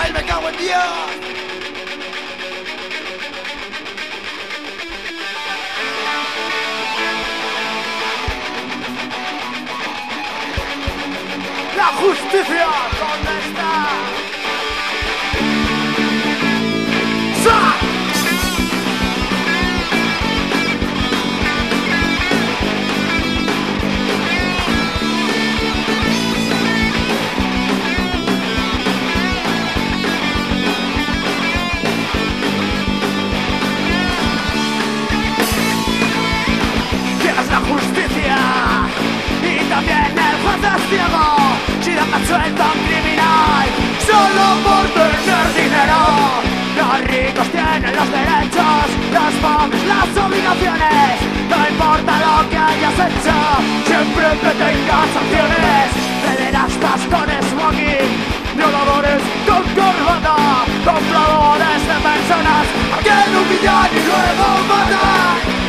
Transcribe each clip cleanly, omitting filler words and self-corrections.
Miguel, me cago en Dios. La justicia, ¿dónde está? ¡Sa! ¿Quieres la justicia? Y también el juez es ciego. Si dejas suelto a un criminal solo por tener dinero. Los ricos tienen los derechos, los pobres las obligaciones. No importa lo que hayas hecho, siempre que tengas sanciones. Pederastas con smoking, violadores con corbata, compradores de personas a quien humillan y luego matan.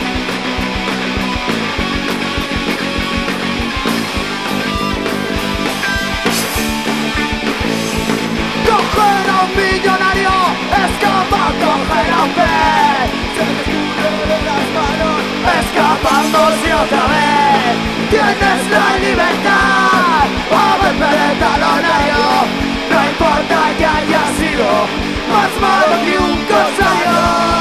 Coger a un millonario, escapa, coger a un pez. Se me escurre de las manos, escapándose otra vez. Tienes la libertad, a golpe de talonario. No importa que haya sido más malo que un corsario.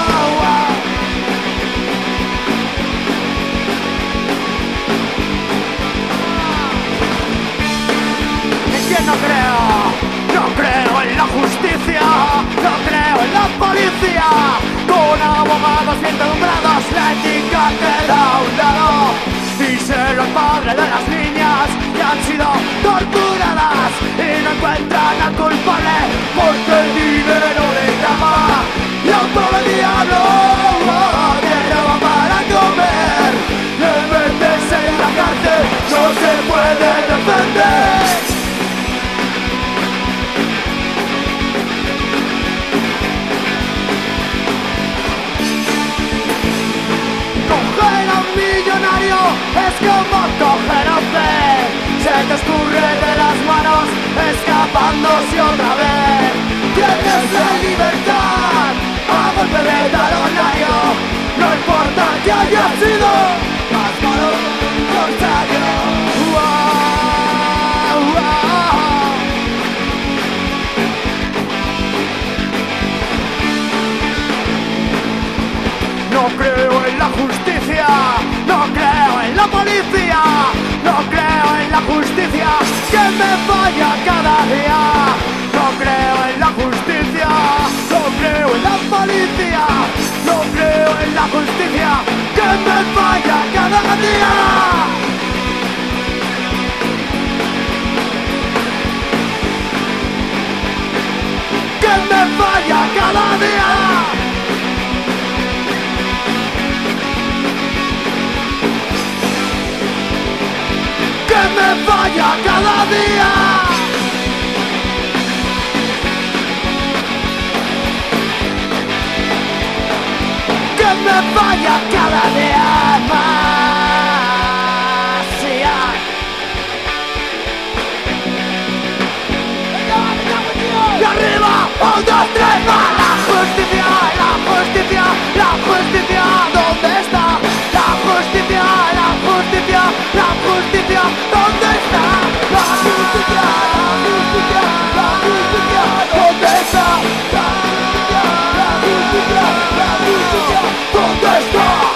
No creo en la justicia, no creo en la policía. Con abogados bien nombrados, la ética queda a un lado. Díselo al padre de las niñas que han sido torturadas y no encuentran al culpable porque el dinero le llama. Y a un pobre diablo que roba para comer, le metes en la cárcel, no se puede defender. Millonario es como coger a un pez, se te escurre de las manos, escapándose otra vez. Tienes la libertad, a golpe de talonario, no importa que haya sido más malo que un corsario. No creo en la justicia, no creo en la policía, no creo en la justicia que me falla cada día. No creo en la justicia, no creo en la policía, no creo en la justicia que me falla cada día. Que me falla cada día. Que me falla cada día. Que me falla cada día más. Y arriba, 1, 2, 3, más.